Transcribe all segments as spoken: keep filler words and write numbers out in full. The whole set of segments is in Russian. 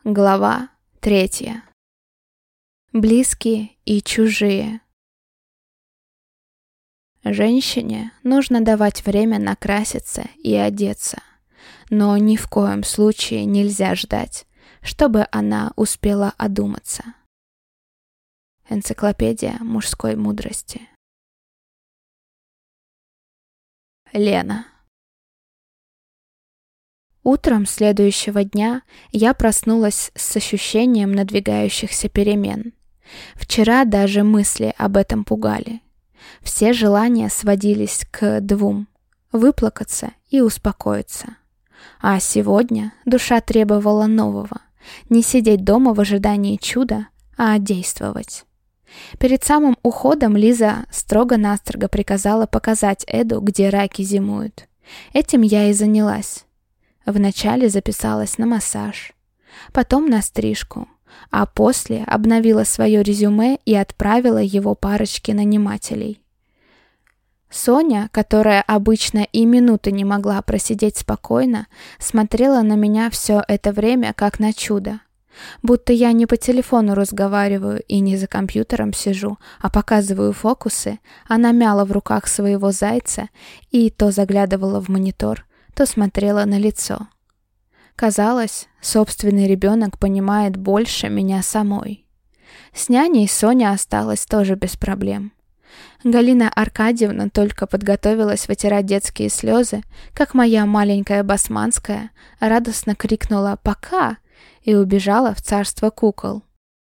Глава третья. Близкие и чужие. Женщине нужно давать время накраситься и одеться, но ни в коем случае нельзя ждать, чтобы она успела одуматься. Энциклопедия мужской мудрости. Лена. Утром следующего дня я проснулась с ощущением надвигающихся перемен. Вчера даже мысли об этом пугали. Все желания сводились к двум – выплакаться и успокоиться. А сегодня душа требовала нового – не сидеть дома в ожидании чуда, а действовать. Перед самым уходом Лиза строго-настрого приказала показать Эду, где раки зимуют. Этим я и занялась. Вначале записалась на массаж, потом на стрижку, а после обновила свое резюме и отправила его парочке нанимателей. Соня, которая обычно и минуты не могла просидеть спокойно, смотрела на меня все это время как на чудо. Будто я не по телефону разговариваю и не за компьютером сижу, а показываю фокусы, она мяла в руках своего зайца и то заглядывала в монитор, то смотрела на лицо. Казалось, собственный ребенок понимает больше меня самой. С няней Соня осталась тоже без проблем. Галина Аркадьевна только подготовилась вытирать детские слезы, как моя маленькая басманская радостно крикнула «Пока!» и убежала в царство кукол.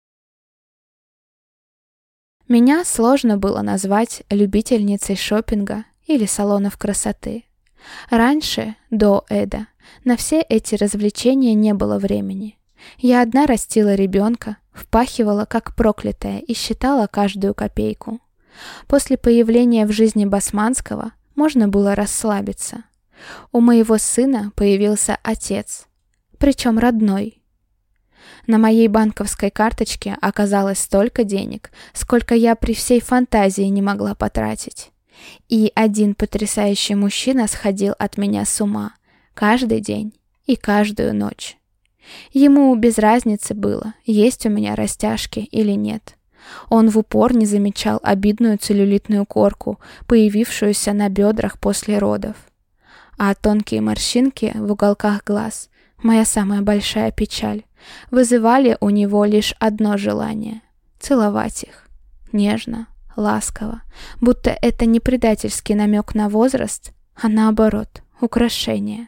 Меня сложно было назвать любительницей шопинга или салонов красоты. Раньше, до Эда, на все эти развлечения не было времени. Я одна растила ребенка, впахивала как проклятая и считала каждую копейку. После появления в жизни Басманского можно было расслабиться. У моего сына появился отец, причем родной. На моей банковской карточке оказалось столько денег, сколько я при всей фантазии не могла потратить. И один потрясающий мужчина сходил от меня с ума каждый день и каждую ночь. Ему без разницы было, есть у меня растяжки или нет. Он в упор не замечал обидную целлюлитную корку, появившуюся на бедрах после родов. А тонкие морщинки в уголках глаз, моя самая большая печаль, вызывали у него лишь одно желание – целовать их, нежно, ласково, будто это не предательский намек на возраст, а наоборот, украшение.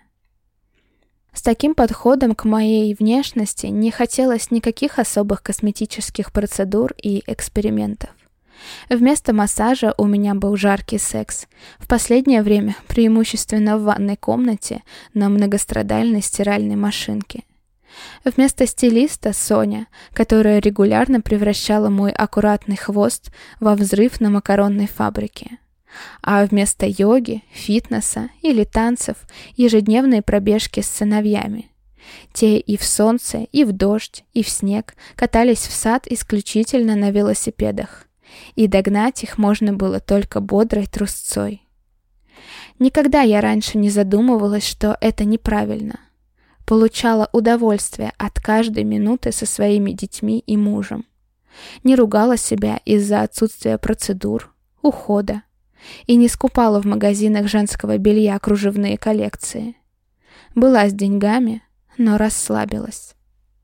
С таким подходом к моей внешности не хотелось никаких особых косметических процедур и экспериментов. Вместо массажа у меня был жаркий секс, в последнее время преимущественно в ванной комнате на многострадальной стиральной машинке. Вместо стилиста Соня, которая регулярно превращала мой аккуратный хвост во взрыв на макаронной фабрике. А вместо йоги, фитнеса или танцев ежедневные пробежки с сыновьями. Те и в солнце, и в дождь, и в снег катались в сад исключительно на велосипедах. И догнать их можно было только бодрой трусцой. Никогда я раньше не задумывалась, что это неправильно. Получала удовольствие от каждой минуты со своими детьми и мужем. Не ругала себя из-за отсутствия процедур, ухода. И не скупала в магазинах женского белья кружевные коллекции. Была с деньгами, но расслабилась.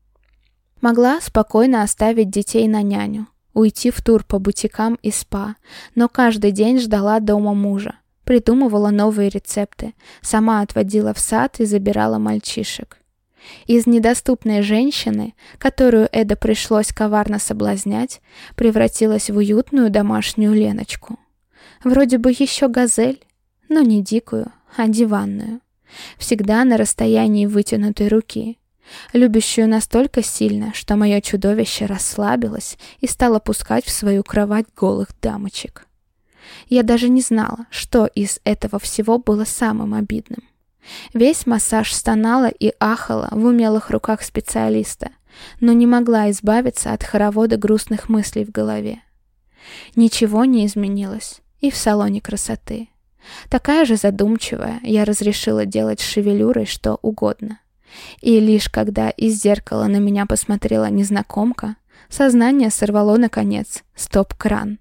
Могла спокойно оставить детей на няню, уйти в тур по бутикам и спа, но каждый день ждала дома мужа, придумывала новые рецепты, сама отводила в сад и забирала мальчишек. Из недоступной женщины, которую Эда пришлось коварно соблазнять, превратилась в уютную домашнюю Леночку. Вроде бы еще газель, но не дикую, а диванную. Всегда на расстоянии вытянутой руки. Любящую настолько сильно, что мое чудовище расслабилось и стало пускать в свою кровать голых дамочек. Я даже не знала, что из этого всего было самым обидным. Весь массаж стонала и ахала в умелых руках специалиста, но не могла избавиться от хоровода грустных мыслей в голове. Ничего не изменилось и в салоне красоты. Такая же задумчивая, я разрешила делать с шевелюрой что угодно. И лишь когда из зеркала на меня посмотрела незнакомка, сознание сорвало, наконец, стоп-кран.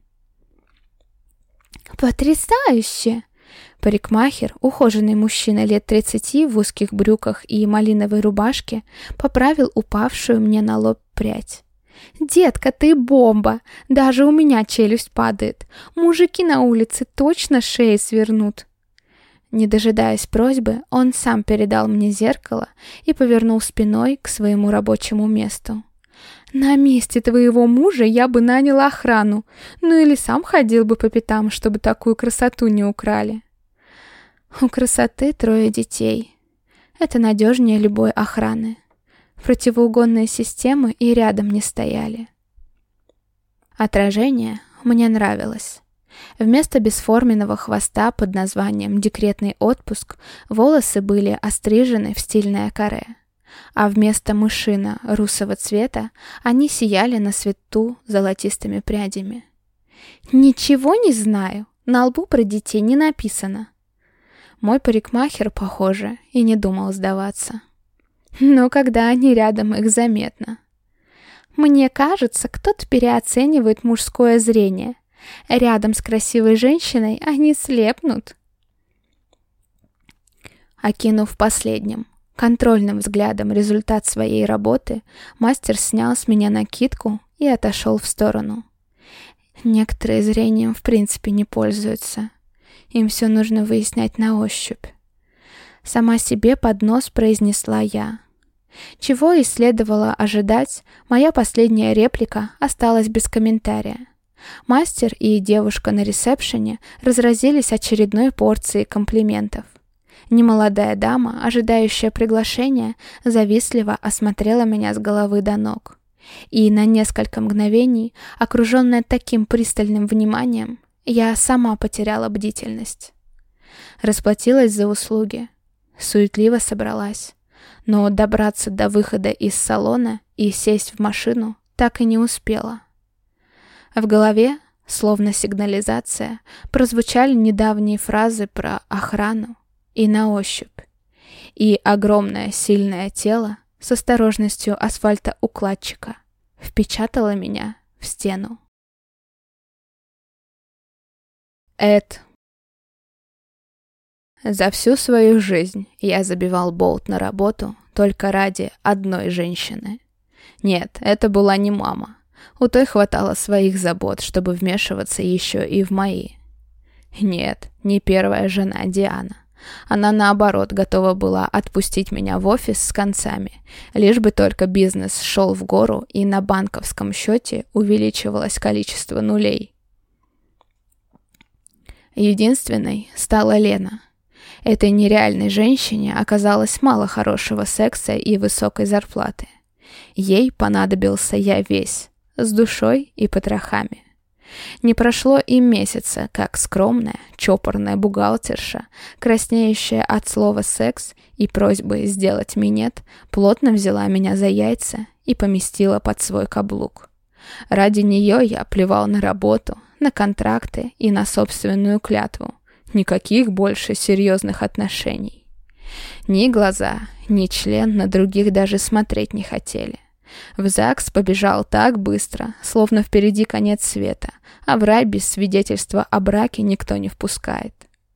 «Потрясающе!» Парикмахер, ухоженный мужчина лет тридцати в узких брюках и малиновой рубашке, поправил упавшую мне на лоб прядь. «Детка, ты бомба! Даже у меня челюсть падает. Мужики на улице точно шеи свернут!» Не дожидаясь просьбы, он сам передал мне зеркало и повернул спиной к своему рабочему месту. «На месте твоего мужа я бы нанял охрану, ну или сам ходил бы по пятам, чтобы такую красоту не украли». У красоты трое детей. Это надежнее любой охраны. Противоугонные системы и рядом не стояли. Отражение мне нравилось. Вместо бесформенного хвоста под названием «декретный отпуск» волосы были острижены в стильное каре, а вместо мышина русого цвета они сияли на свету золотистыми прядями. «Ничего не знаю, на лбу про детей не написано». Мой парикмахер, похоже, и не думал сдаваться. Но когда они рядом, их заметно. «Мне кажется, кто-то переоценивает мужское зрение. Рядом с красивой женщиной они слепнут». Окинув последним, контрольным взглядом результат своей работы, мастер снял с меня накидку и отошел в сторону. Некоторые зрением в принципе не пользуются. Им все нужно выяснять на ощупь. Сама себе под нос произнесла я. Чего и следовало ожидать, моя последняя реплика осталась без комментария. Мастер и девушка на ресепшене разразились очередной порцией комплиментов. Немолодая дама, ожидающая приглашения, завистливо осмотрела меня с головы до ног. И на несколько мгновений, окруженная таким пристальным вниманием, я сама потеряла бдительность. Расплатилась за услуги. Суетливо собралась. Но добраться до выхода из салона и сесть в машину так и не успела. В голове, словно сигнализация, прозвучали недавние фразы про охрану и на ощупь. И огромное сильное тело с осторожностью асфальтоукладчика впечатало меня в стену. Эд. За всю свою жизнь я забивал болт на работу только ради одной женщины. Нет, это была не мама. У той хватало своих забот, чтобы вмешиваться еще и в мои. Нет, не первая жена Диана. Она, наоборот, готова была отпустить меня в офис с концами, лишь бы только бизнес шел в гору и на банковском счете увеличивалось количество нулей. Единственной стала Лена. Этой нереальной женщине оказалось мало хорошего секса и высокой зарплаты. Ей понадобился я весь, с душой и потрохами. Не прошло и месяца, как скромная, чопорная бухгалтерша, краснеющая от слова «секс» и просьбы сделать минет, плотно взяла меня за яйца и поместила под свой каблук. Ради нее я плевал на работу, на контракты и на собственную клятву. Никаких больше серьезных отношений. Ни глаза, ни член на других даже смотреть не хотели. В ЗАГС побежал так быстро, словно впереди конец света, а в рай без свидетельства о браке никто не впускает.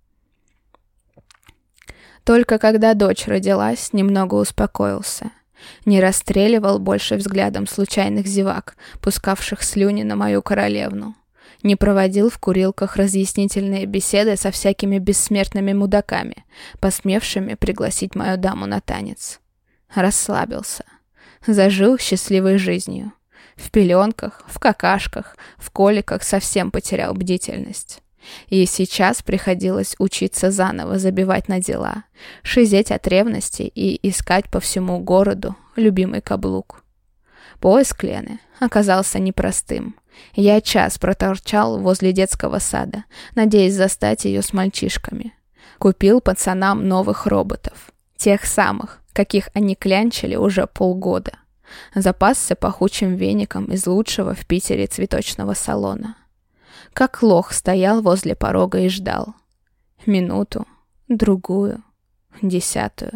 Только когда дочь родилась, немного успокоился. Не расстреливал больше взглядом случайных зевак, пускавших слюни на мою королевну. Не проводил в курилках разъяснительные беседы со всякими бессмертными мудаками, посмевшими пригласить мою даму на танец. Расслабился. Зажил счастливой жизнью. В пеленках, в какашках, в коликах совсем потерял бдительность. И сейчас приходилось учиться заново забивать на дела, шизеть от ревности и искать по всему городу любимый каблук. Поиск Лены оказался непростым. Я час проторчал возле детского сада, надеясь застать ее с мальчишками. Купил пацанам новых роботов. Тех самых, каких они клянчили уже полгода. Запасся пахучим веником из лучшего в Питере цветочного салона. Как лох стоял возле порога и ждал. Минуту, другую, десятую.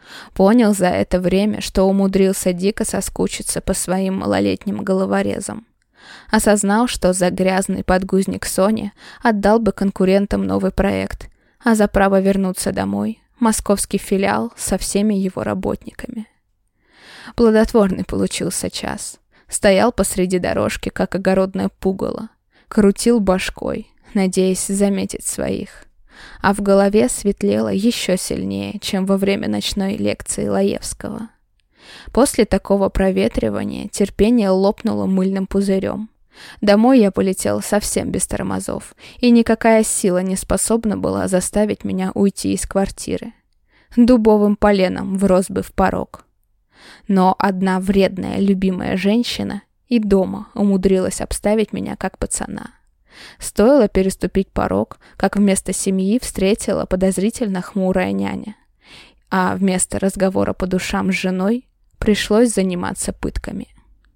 Понял за это время, что умудрился дико соскучиться по своим малолетним головорезам. Осознал, что за грязный подгузник Сони отдал бы конкурентам новый проект, а за право вернуться домой – московский филиал со всеми его работниками. Плодотворный получился час. Стоял посреди дорожки, как огородное пугало. Крутил башкой, надеясь заметить своих. А в голове светлело еще сильнее, чем во время ночной лекции Лаевского. После такого проветривания терпение лопнуло мыльным пузырем. Домой я полетел совсем без тормозов, и никакая сила не способна была заставить меня уйти из квартиры. Дубовым поленом врос бы в порог. Но одна вредная, любимая женщина и дома умудрилась обставить меня как пацана. Стоило переступить порог, как вместо семьи встретила подозрительно хмурая няня. А вместо разговора по душам с женой пришлось заниматься пытками.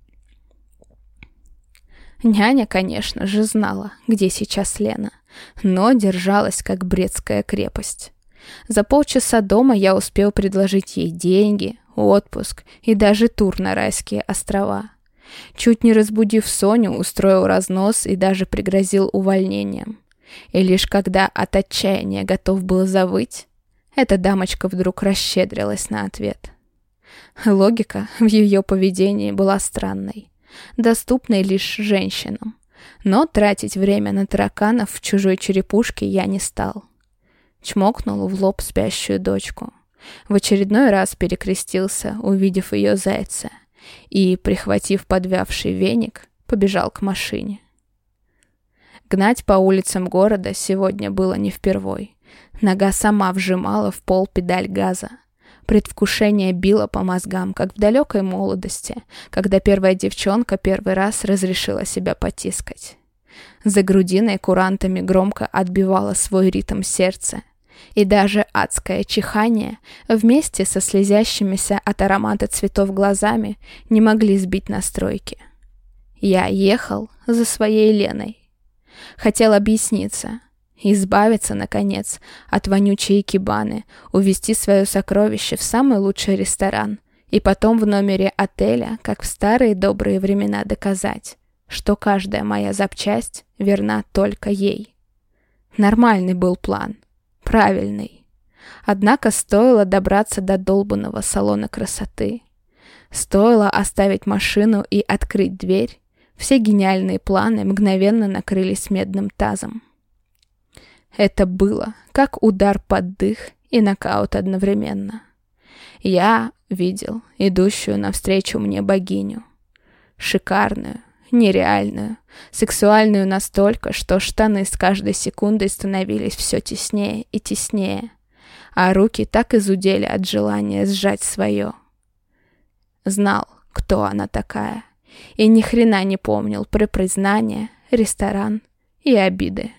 Няня, конечно же, знала, где сейчас Лена, но держалась как Брестская крепость. За полчаса дома я успел предложить ей деньги, отпуск и даже тур на райские острова. Чуть не разбудив Соню, устроил разнос и даже пригрозил увольнением. И лишь когда от отчаяния готов был завыть, эта дамочка вдруг расщедрилась на ответ. Логика в ее поведении была странной, доступной лишь женщинам. Но тратить время на тараканов в чужой черепушке я не стал. Чмокнул в лоб спящую дочку. В очередной раз перекрестился, увидев ее зайца, и, прихватив подвявший веник, побежал к машине. Гнать по улицам города сегодня было не впервой. Нога сама вжимала в пол педаль газа. Предвкушение било по мозгам, как в далекой молодости, когда первая девчонка первый раз разрешила себя потискать. За грудиной курантами громко отбивало свой ритм сердце, и даже адское чихание вместе со слезящимися от аромата цветов глазами не могли сбить настройки. Я ехал за своей Леной. Хотел объясниться, избавиться, наконец, от вонючей икебаны, увезти свое сокровище в самый лучший ресторан и потом в номере отеля, как в старые добрые времена, доказать, что каждая моя запчасть верна только ей. Нормальный был план. Правильный. Однако стоило добраться до долбанного салона красоты. Стоило оставить машину и открыть дверь, все гениальные планы мгновенно накрылись медным тазом. Это было как удар под дых и нокаут одновременно. Я видел идущую навстречу мне богиню. Шикарную, нереальную, сексуальную настолько, что штаны с каждой секундой становились все теснее и теснее, а руки так изудели от желания сжать свое. Знал, кто она такая, и ни хрена не помнил про признание, ресторан и обиды.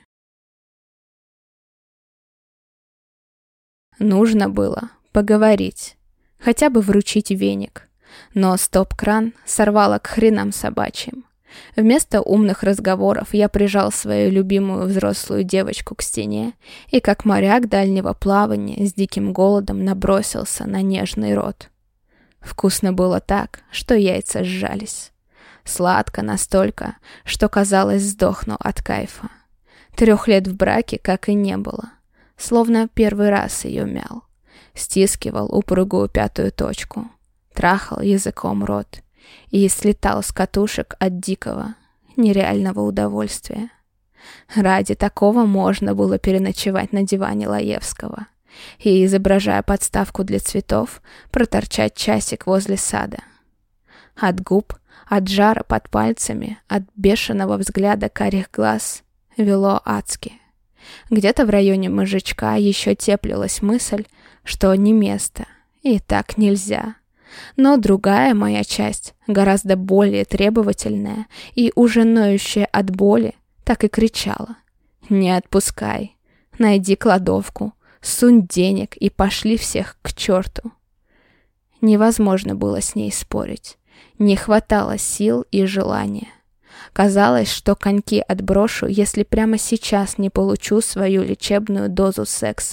Нужно было поговорить, хотя бы вручить веник, но стоп-кран сорвало к хренам собачьим. Вместо умных разговоров я прижал свою любимую взрослую девочку к стене и, как моряк дальнего плавания, с диким голодом набросился на нежный рот. Вкусно было так, что яйца сжались. Сладко настолько, что, казалось, сдохну от кайфа. Трех лет в браке как и не было. Словно первый раз ее мял. Стискивал упругую пятую точку. Трахал языком рот. И слетал с катушек от дикого, нереального удовольствия. Ради такого можно было переночевать на диване Лаевского и, изображая подставку для цветов, проторчать часик возле сада. От губ, от жара под пальцами, от бешеного взгляда карих глаз вело адски. Где-то в районе мозжечка еще теплилась мысль, что не место, и так нельзя. Но другая моя часть, гораздо более требовательная и уже ноющая от боли, так и кричала: «Не отпускай, найди кладовку, сунь денег и пошли всех к черту». Невозможно было с ней спорить, не хватало сил и желания. Казалось, что коньки отброшу, если прямо сейчас не получу свою лечебную дозу секса.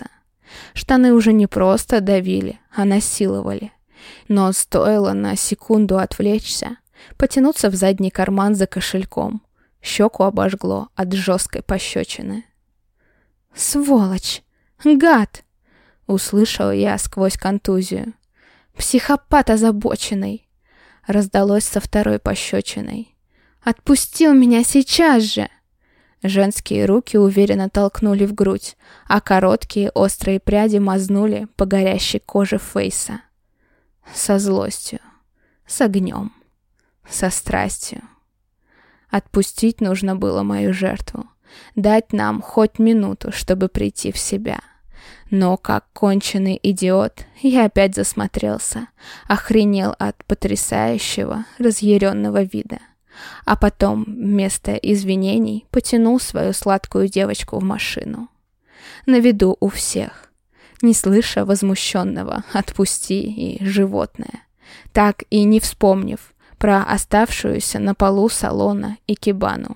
Штаны уже не просто давили, а насиловали. Но стоило на секунду отвлечься, потянуться в задний карман за кошельком. Щеку обожгло от жесткой пощечины. «Сволочь! Гад!» — услышал я сквозь контузию. «Психопат озабоченный!» — раздалось со второй пощечиной. «Отпустил меня сейчас же!» Женские руки уверенно толкнули в грудь, а короткие острые пряди мазнули по горящей коже Фейса. Со злостью, с огнем, со страстью. Отпустить нужно было мою жертву, дать нам хоть минуту, чтобы прийти в себя. Но, как конченый идиот, я опять засмотрелся, охренел от потрясающего, разъяренного вида. А потом, вместо извинений, потянул свою сладкую девочку в машину. На виду у всех, не слыша возмущенного «отпусти» и «животное», так и не вспомнив про оставшуюся на полу салона икебану.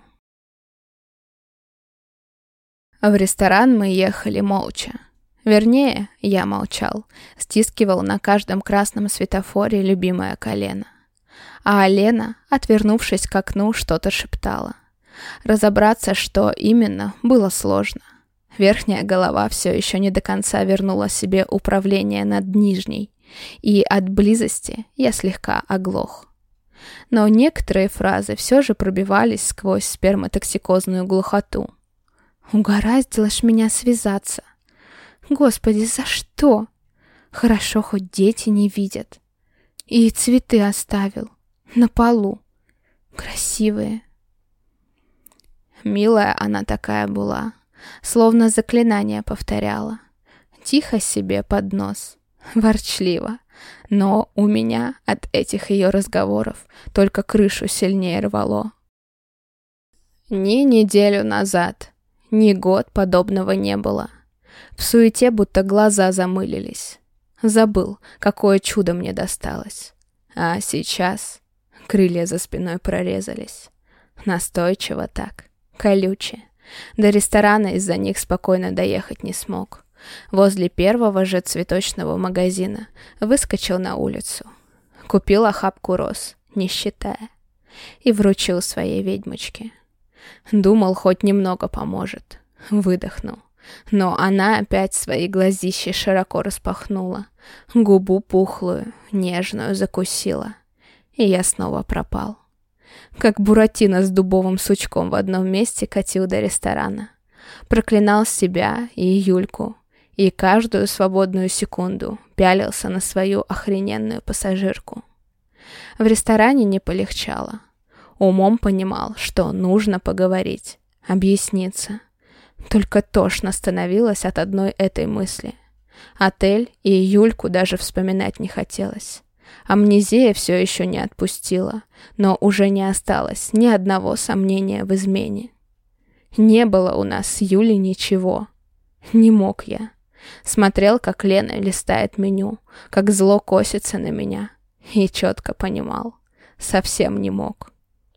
В ресторан мы ехали молча. Вернее, я молчал, стискивал на каждом красном светофоре любимое колено. А Лена, отвернувшись к окну, что-то шептала. Разобраться, что именно, было сложно. Верхняя голова все еще не до конца вернула себе управление над нижней, и от близости я слегка оглох. Но некоторые фразы все же пробивались сквозь сперматоксикозную глухоту. «Угораздило ж меня связаться. Господи, за что? Хорошо, хоть дети не видят. И цветы оставил. На полу. Красивые». Милая она такая была, словно заклинание повторяла. Тихо себе под нос, ворчливо. Но у меня от этих ее разговоров только крышу сильнее рвало. Ни неделю назад, ни год подобного не было. В суете будто глаза замылились. Забыл, какое чудо мне досталось. А сейчас крылья за спиной прорезались. Настойчиво так, колюче. До ресторана из-за них спокойно доехать не смог. Возле первого же цветочного магазина выскочил на улицу. Купил охапку роз, не считая, и вручил своей ведьмочке. Думал, хоть немного поможет. Выдохнул. Но она опять свои глазищи широко распахнула, губу пухлую, нежную закусила. И я снова пропал. Как Буратино с дубовым сучком в одном месте катил до ресторана. Проклинал себя и Юльку, и каждую свободную секунду пялился на свою охрененную пассажирку. В ресторане не полегчало. Умом понимал, что нужно поговорить, объясниться. Только тошно становилось от одной этой мысли. Отель и Юльку даже вспоминать не хотелось. Амнезия все еще не отпустила, но уже не осталось ни одного сомнения в измене. Не было у нас с Юлей ничего. Не мог я. Смотрел, как Лена листает меню, как зло косится на меня. И четко понимал. Совсем не мог.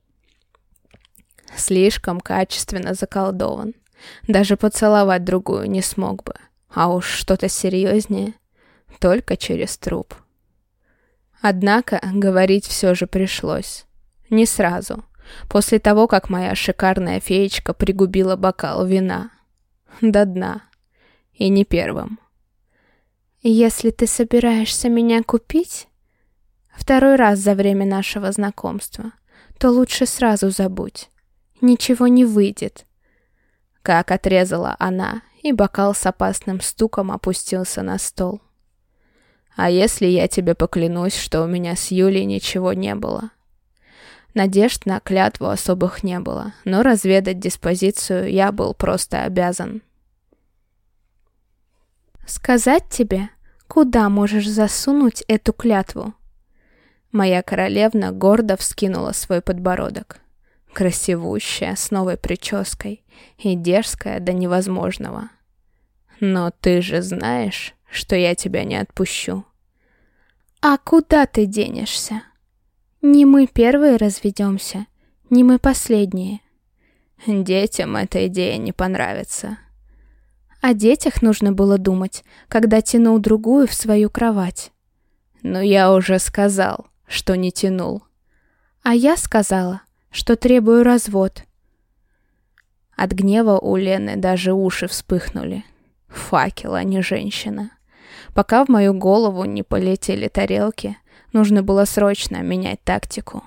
Слишком качественно заколдован. Даже поцеловать другую не смог бы. А уж что-то серьезнее только через труп. Однако говорить все же пришлось. Не сразу. После того, как моя шикарная феечка пригубила бокал вина. До дна. И не первым. «Если ты собираешься меня купить, второй раз за время нашего знакомства, то лучше сразу забудь. Ничего не выйдет». Как отрезала она, и бокал с опасным стуком опустился на стол. «А если я тебе поклянусь, что у меня с Юлей ничего не было?» Надежд на клятву особых не было, но разведать диспозицию я был просто обязан. «Сказать тебе, куда можешь засунуть эту клятву?» Моя королевна гордо вскинула свой подбородок. Красивущая, с новой прической, и дерзкая до невозможного. «Но ты же знаешь, что я тебя не отпущу». «А куда ты денешься? Не мы первые разведемся, не мы последние». «Детям эта идея не понравится». О детях нужно было думать, когда тянул другую в свою кровать. Но я уже сказал, что не тянул. А я сказала, что требую развод. От гнева у Лены даже уши вспыхнули. Факел, а не женщина. Пока в мою голову не полетели тарелки, нужно было срочно менять тактику.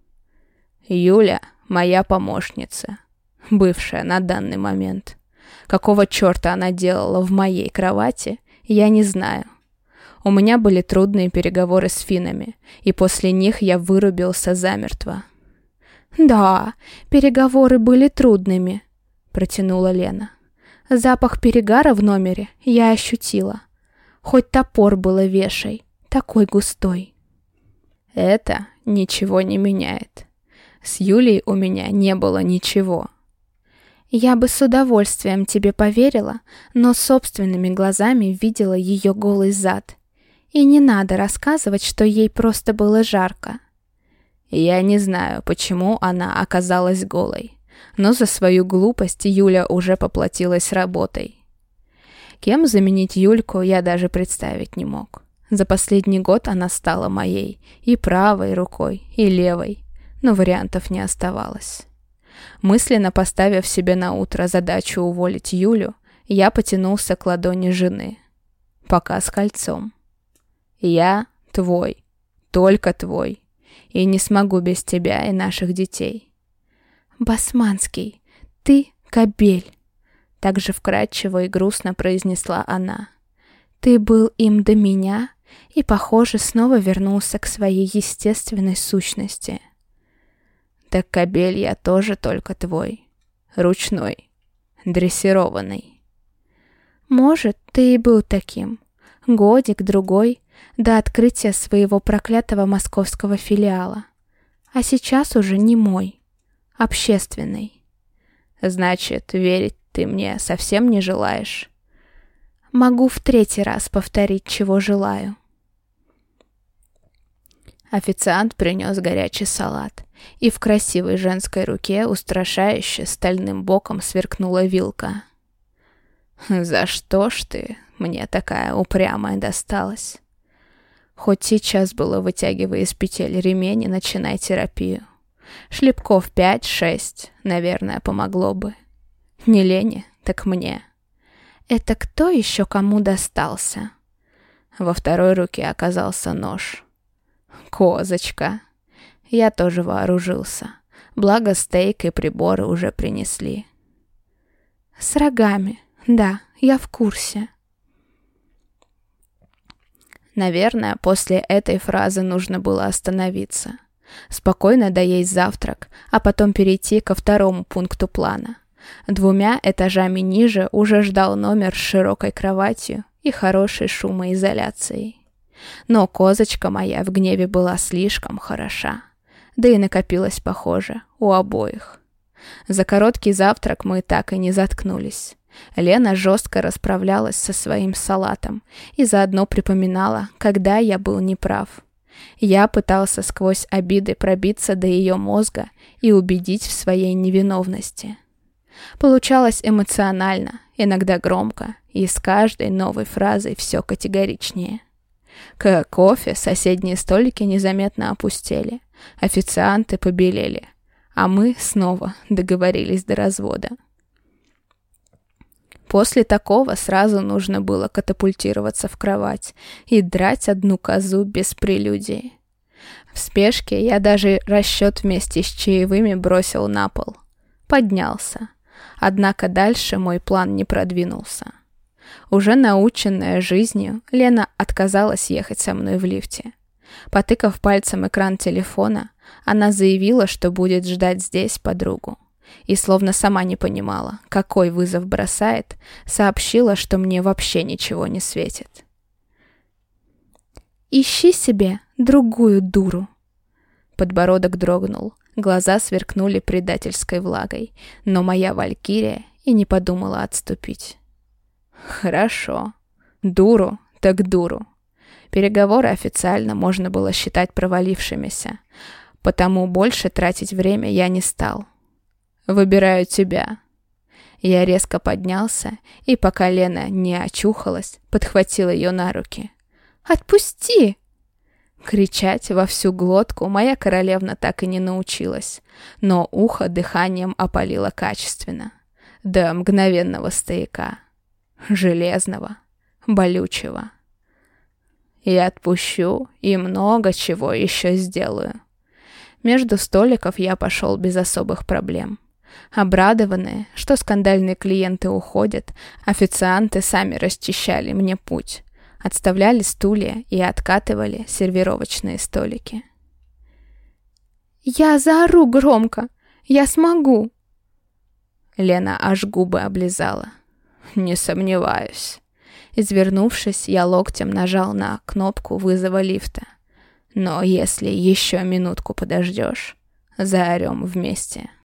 Юля — моя помощница, бывшая на данный момент. Какого черта она делала в моей кровати, я не знаю. У меня были трудные переговоры с финнами, и после них я вырубился замертво. «Да, переговоры были трудными», — протянула Лена. «Запах перегара в номере я ощутила. Хоть топор было вешай, такой густой». Это ничего не меняет. С Юлей у меня не было ничего. Я бы с удовольствием тебе поверила, но собственными глазами видела ее голый зад. И не надо рассказывать, что ей просто было жарко. Я не знаю, почему она оказалась голой, но за свою глупость Юля уже поплатилась работой. Кем заменить Юльку, я даже представить не мог. За последний год она стала моей и правой рукой, и левой, но вариантов не оставалось. Мысленно поставив себе на утро задачу уволить Юлю, я потянулся к ладони жены. Пока с кольцом. Я твой, только твой, и не смогу без тебя и наших детей. Басманский, ты кобель, так же вкрадчиво и грустно произнесла она. Ты был им до меня и, похоже, снова вернулся к своей естественной сущности. Так кобель я тоже только твой, ручной, дрессированный. Может, ты и был таким. Годик-другой, до открытия своего проклятого московского филиала. А сейчас уже не мой, общественный. Значит, верить ты мне совсем не желаешь? Могу в третий раз повторить, чего желаю. Официант принес горячий салат, и в красивой женской руке устрашающе стальным боком сверкнула вилка. «За что ж ты мне такая упрямая досталась? Хоть сейчас было вытягивай из петель ремень и начинай терапию. Шлепков пять-шесть, наверное, помогло бы. Не Лене, так мне». «Это кто еще кому достался?» Во второй руке оказался нож. «Козочка!» Я тоже вооружился. Благо стейк и приборы уже принесли. «С рогами, да, я в курсе». Наверное, после этой фразы нужно было остановиться. Спокойно доесть завтрак, а потом перейти ко второму пункту плана. Двумя этажами ниже уже ждал номер с широкой кроватью и хорошей шумоизоляцией. Но козочка моя в гневе была слишком хороша. Да и накопилось, похоже, у обоих. За короткий завтрак мы так и не заткнулись. Лена жестко расправлялась со своим салатом и заодно припоминала, когда я был неправ. Я пытался сквозь обиды пробиться до ее мозга и убедить в своей невиновности. Получалось эмоционально, иногда громко, и с каждой новой фразой все категоричнее. К кофе соседние столики незаметно опустели, официанты побелели, а мы снова договорились до развода. После такого сразу нужно было катапультироваться в кровать и драть одну козу без прелюдии. В спешке я даже расчет вместе с чаевыми бросил на пол. Поднялся. Однако дальше мой план не продвинулся. Уже наученная жизнью, Лена отказалась ехать со мной в лифте. Потыкав пальцем экран телефона, она заявила, что будет ждать здесь подругу. И словно сама не понимала, какой вызов бросает, сообщила, что мне вообще ничего не светит. «Ищи себе другую дуру». Подбородок дрогнул, глаза сверкнули предательской влагой, но моя валькирия и не подумала отступить. «Хорошо. Дуру, так дуру». Переговоры официально можно было считать провалившимися, потому больше тратить время я не стал. «Выбираю тебя». Я резко поднялся, и пока Лена не очухалась, подхватил ее на руки. «Отпусти!» Кричать во всю глотку моя королевна так и не научилась, но ухо дыханием опалило качественно. До мгновенного стояка. Железного, болючего. И отпущу, и много чего еще сделаю. Между столиков я пошел без особых проблем. Обрадованные, что скандальные клиенты уходят, официанты сами расчищали мне путь, отставляли стулья и откатывали сервировочные столики. «Я заору громко! Я смогу!» Лена аж губы облизала. «Не сомневаюсь». Извернувшись, я локтем нажал на кнопку вызова лифта. «Но если еще минутку подождешь, заорем вместе».